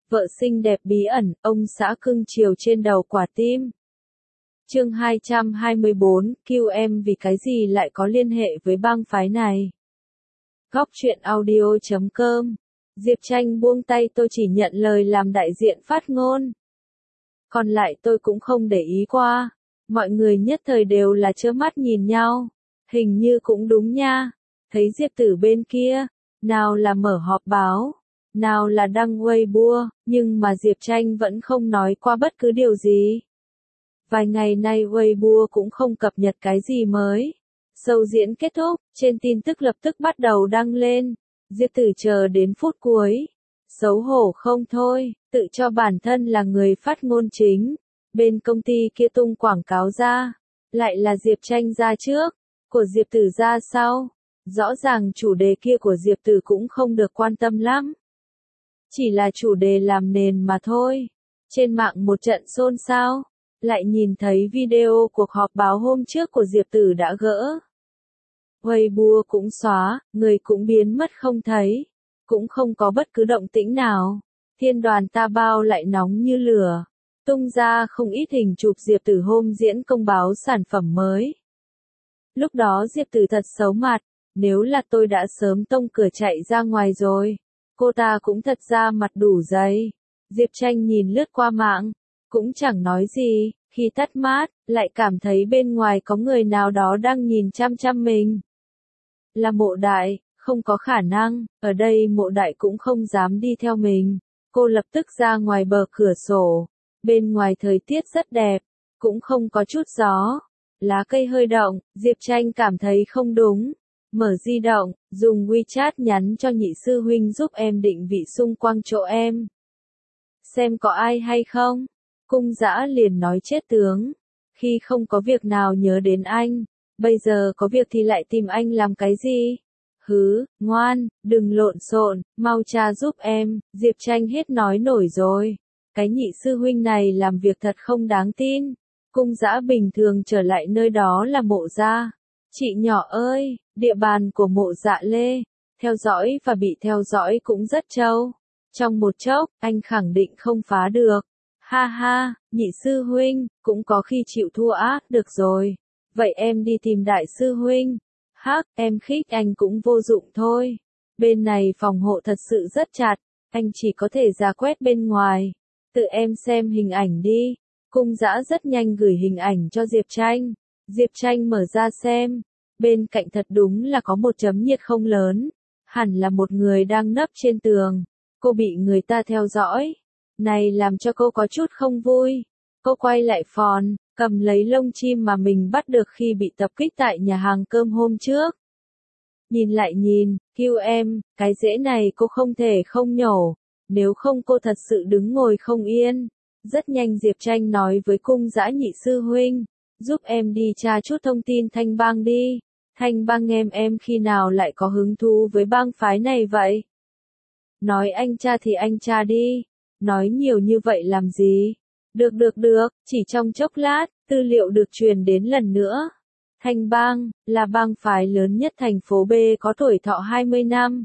vợ xinh đẹp bí ẩn, ông xã cưng chiều trên đầu quả tim. Chương 224, QM vì cái gì lại có liên hệ với bang phái này? Góc truyện audio.com. Diệp Tranh buông tay, tôi chỉ nhận lời làm đại diện phát ngôn. Còn lại tôi cũng không để ý qua. Mọi người nhất thời đều là trơ mắt nhìn nhau. Hình như cũng đúng nha. Thấy Diệp Tử bên kia, nào là mở họp báo, nào là đăng Weibo, nhưng mà Diệp Tranh vẫn không nói qua bất cứ điều gì. Vài ngày nay Weibo cũng không cập nhật cái gì mới. Show diễn kết thúc, trên tin tức lập tức bắt đầu đăng lên. Diệp Tử chờ đến phút cuối. Xấu hổ không thôi, tự cho bản thân là người phát ngôn chính. Bên công ty kia tung quảng cáo ra. Lại là Diệp Tranh ra trước, của Diệp Tử ra sau. Rõ ràng chủ đề kia của Diệp Tử cũng không được quan tâm lắm. Chỉ là chủ đề làm nền mà thôi. Trên mạng một trận xôn xao. Lại nhìn thấy video cuộc họp báo hôm trước của Diệp Tử đã gỡ. Weibo cũng xóa, người cũng biến mất không thấy. Cũng không có bất cứ động tĩnh nào. Thiên đoàn Ta Bao lại nóng như lửa. Tung ra không ít hình chụp Diệp Tử hôm diễn công báo sản phẩm mới. Lúc đó Diệp Tử thật xấu mặt. Nếu là tôi đã sớm tông cửa chạy ra ngoài rồi. Cô ta cũng thật ra mặt đủ dày. Diệp Tranh nhìn lướt qua mạng. Cũng chẳng nói gì, khi tắt mát, lại cảm thấy bên ngoài có người nào đó đang nhìn chăm chăm mình. Là Mộ Đại, không có khả năng, ở đây Mộ Đại cũng không dám đi theo mình. Cô lập tức ra ngoài bờ cửa sổ. Bên ngoài thời tiết rất đẹp, cũng không có chút gió. Lá cây hơi động, Diệp Tranh cảm thấy không đúng. Mở di động, dùng WeChat nhắn cho nhị sư huynh giúp em định vị xung quanh chỗ em. Xem có ai hay không? Cung Dã liền nói chết tướng. Khi không có việc nào nhớ đến anh, bây giờ có việc thì lại tìm anh làm cái gì? Hứ, ngoan, đừng lộn xộn, mau tra giúp em. Diệp Tranh hết nói nổi rồi. Cái nhị sư huynh này làm việc thật không đáng tin. Cung Dã bình thường trở lại nơi đó là Mộ gia. Chị nhỏ ơi, địa bàn của Mộ Dạ Lê, theo dõi và bị theo dõi cũng rất trâu. Trong một chốc, anh khẳng định không phá được. Ha ha, nhị sư huynh, cũng có khi chịu thua á, được rồi. Vậy em đi tìm đại sư huynh. Hắc, em khích anh cũng vô dụng thôi. Bên này phòng hộ thật sự rất chặt, anh chỉ có thể ra quét bên ngoài. Tự em xem hình ảnh đi. Cung Dã rất nhanh gửi hình ảnh cho Diệp Tranh. Diệp Tranh mở ra xem. Bên cạnh thật đúng là có một chấm nhiệt không lớn. Hẳn là một người đang nấp trên tường. Cô bị người ta theo dõi. Này làm cho cô có chút không vui. Cô quay lại phòn, cầm lấy lông chim mà mình bắt được khi bị tập kích tại nhà hàng cơm hôm trước. Nhìn lại nhìn, QM, cái rễ này cô không thể không nhổ. Nếu không cô thật sự đứng ngồi không yên. Rất nhanh Diệp Tranh nói với Cung Dã nhị sư huynh. Giúp em đi tra chút thông tin Thanh Bang đi. Thanh Bang em khi nào lại có hứng thú với bang phái này vậy? Nói anh tra thì anh tra đi. Nói nhiều như vậy làm gì? Được, chỉ trong chốc lát, tư liệu được truyền đến lần nữa. Thanh Bang, là bang phái lớn nhất thành phố B có tuổi thọ 20 năm.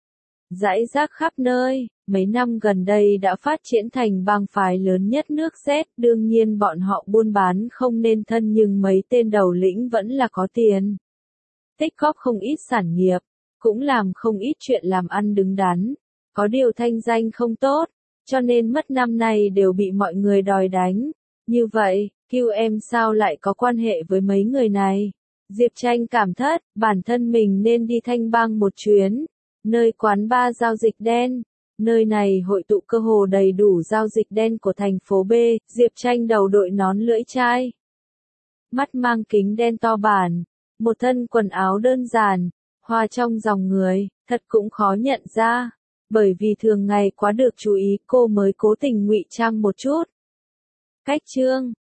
Rải rác khắp nơi, mấy năm gần đây đã phát triển thành bang phái lớn nhất nước Z. Đương nhiên bọn họ buôn bán không nên thân nhưng mấy tên đầu lĩnh vẫn là có tiền. Tích góp không ít sản nghiệp, cũng làm không ít chuyện làm ăn đứng đắn. Có điều thanh danh không tốt. Cho nên mất năm nay đều bị mọi người đòi đánh. Như vậy, QM sao lại có quan hệ với mấy người này? Diệp Tranh cảm thất, bản thân mình nên đi Thanh Bang một chuyến. Nơi quán bar giao dịch đen. Nơi này hội tụ cơ hồ đầy đủ giao dịch đen của thành phố B. Diệp Tranh đầu đội nón lưỡi chai. Mắt mang kính đen to bản. Một thân quần áo đơn giản. Hoa trong dòng người, thật cũng khó nhận ra. Bởi vì thường ngày quá được chú ý cô mới cố tình ngụy trang một chút. Cách chương